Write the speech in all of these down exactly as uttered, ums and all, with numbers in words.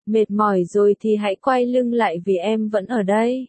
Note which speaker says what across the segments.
Speaker 1: Mệt mỏi rồi thì hãy quay lưng lại vì em vẫn ở đây.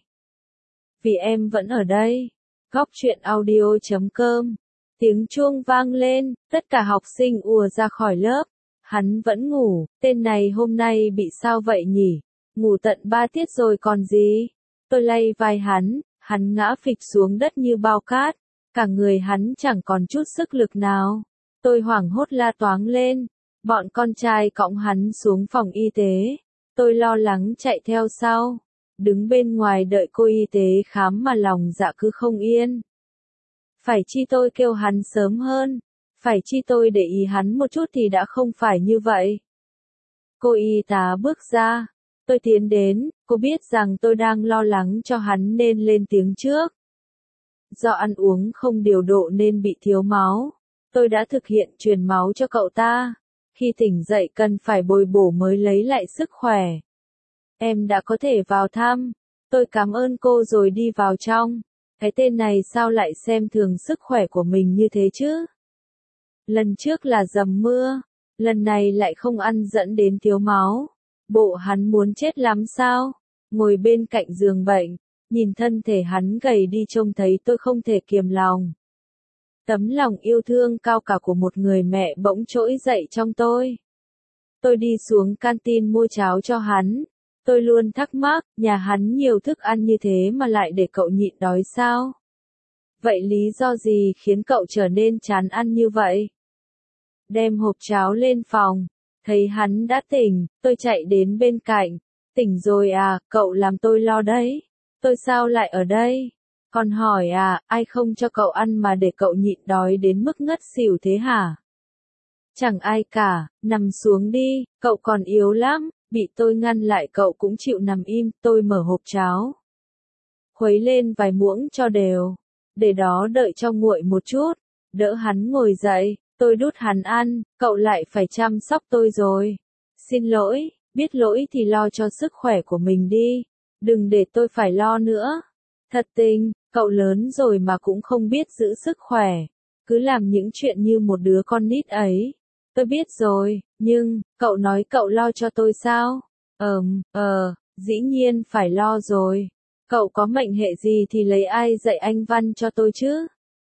Speaker 1: Vì em vẫn ở đây. Góc truyện audio chấm com. Tiếng chuông vang lên, tất cả học sinh ùa ra khỏi lớp. Hắn vẫn ngủ, tên này hôm nay bị sao vậy nhỉ? Ngủ tận ba tiết rồi còn gì? Tôi lay vai hắn, hắn ngã phịch xuống đất như bao cát. Cả người hắn chẳng còn chút sức lực nào. Tôi hoảng hốt la toáng lên. Bọn con trai cõng hắn xuống phòng y tế. Tôi lo lắng chạy theo sau. Đứng bên ngoài đợi cô y tế khám mà lòng dạ cứ không yên. Phải chi tôi kêu hắn sớm hơn. Phải chi tôi để ý hắn một chút thì đã không phải như vậy. Cô y tá bước ra. Tôi tiến đến, cô biết rằng tôi đang lo lắng cho hắn nên lên tiếng trước. Do ăn uống không điều độ nên bị thiếu máu. Tôi đã thực hiện truyền máu cho cậu ta. Khi tỉnh dậy cần phải bồi bổ mới lấy lại sức khỏe. Em đã có thể vào thăm. Tôi cảm ơn cô rồi đi vào trong. Cái tên này sao lại xem thường sức khỏe của mình như thế chứ? Lần trước là dầm mưa. Lần này lại không ăn dẫn đến thiếu máu. Bộ hắn muốn chết lắm sao? Ngồi bên cạnh giường bệnh. Nhìn thân thể hắn gầy đi trông thấy tôi không thể kiềm lòng. Tấm lòng yêu thương cao cả của một người mẹ bỗng trỗi dậy trong tôi. Tôi đi xuống canteen mua cháo cho hắn. Tôi luôn thắc mắc, nhà hắn nhiều thức ăn như thế mà lại để cậu nhịn đói sao? Vậy lý do gì khiến cậu trở nên chán ăn như vậy? Đem hộp cháo lên phòng. Thấy hắn đã tỉnh, tôi chạy đến bên cạnh. Tỉnh rồi à, cậu làm tôi lo đấy. Tôi sao lại ở đây? Còn hỏi à, ai không cho cậu ăn mà để cậu nhịn đói đến mức ngất xỉu thế hả? Chẳng ai cả, nằm xuống đi, cậu còn yếu lắm. Bị tôi ngăn lại cậu cũng chịu nằm im, tôi mở hộp cháo. Khuấy lên vài muỗng cho đều. Để đó đợi cho nguội một chút. Đỡ hắn ngồi dậy, tôi đút hắn ăn, cậu lại phải chăm sóc tôi rồi. Xin lỗi, biết lỗi thì lo cho sức khỏe của mình đi. Đừng để tôi phải lo nữa. Thật tình, cậu lớn rồi mà cũng không biết giữ sức khỏe. Cứ làm những chuyện như một đứa con nít ấy. Tôi biết rồi, nhưng, cậu nói cậu lo cho tôi sao? Ờm, ờ, dĩ nhiên phải lo rồi. Cậu có mệnh hệ gì thì lấy ai dạy anh văn cho tôi chứ?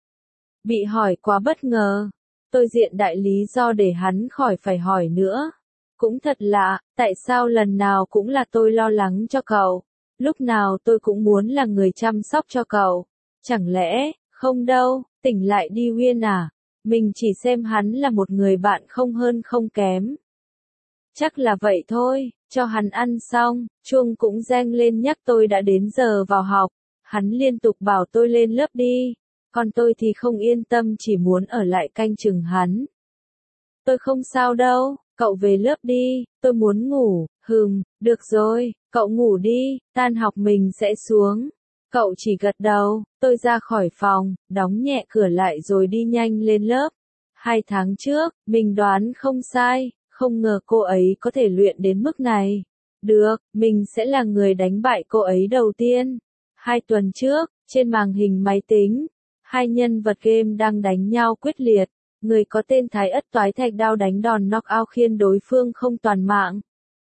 Speaker 1: Bị hỏi quá bất ngờ. Tôi diện đại lý do để hắn khỏi phải hỏi nữa. Cũng thật lạ, tại sao lần nào cũng là tôi lo lắng cho cậu? Lúc nào tôi cũng muốn là người chăm sóc cho cậu. Chẳng lẽ, không đâu, tỉnh lại đi Uyên à? Mình chỉ xem hắn là một người bạn không hơn không kém. Chắc là vậy thôi, cho hắn ăn xong, chuông cũng reng lên nhắc tôi đã đến giờ vào học. Hắn liên tục bảo tôi lên lớp đi. Còn tôi thì không yên tâm chỉ muốn ở lại canh chừng hắn. Tôi không sao đâu, cậu về lớp đi, tôi muốn ngủ, hừm, được rồi, cậu ngủ đi, tan học mình sẽ xuống. Cậu chỉ gật đầu, tôi ra khỏi phòng, đóng nhẹ cửa lại rồi đi nhanh lên lớp. Hai tháng trước, mình đoán không sai, không ngờ cô ấy có thể luyện đến mức này. Được, mình sẽ là người đánh bại cô ấy đầu tiên. Hai tuần trước, trên màn hình máy tính, hai nhân vật game đang đánh nhau quyết liệt. Người có tên Thái Ất Toái Thạch Đao đánh đòn knockout khiến đối phương không toàn mạng.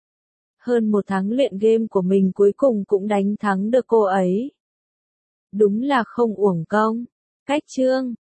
Speaker 1: Hơn một tháng luyện game của mình cuối cùng cũng đánh thắng được cô ấy. Đúng là không uổng công. Cách chương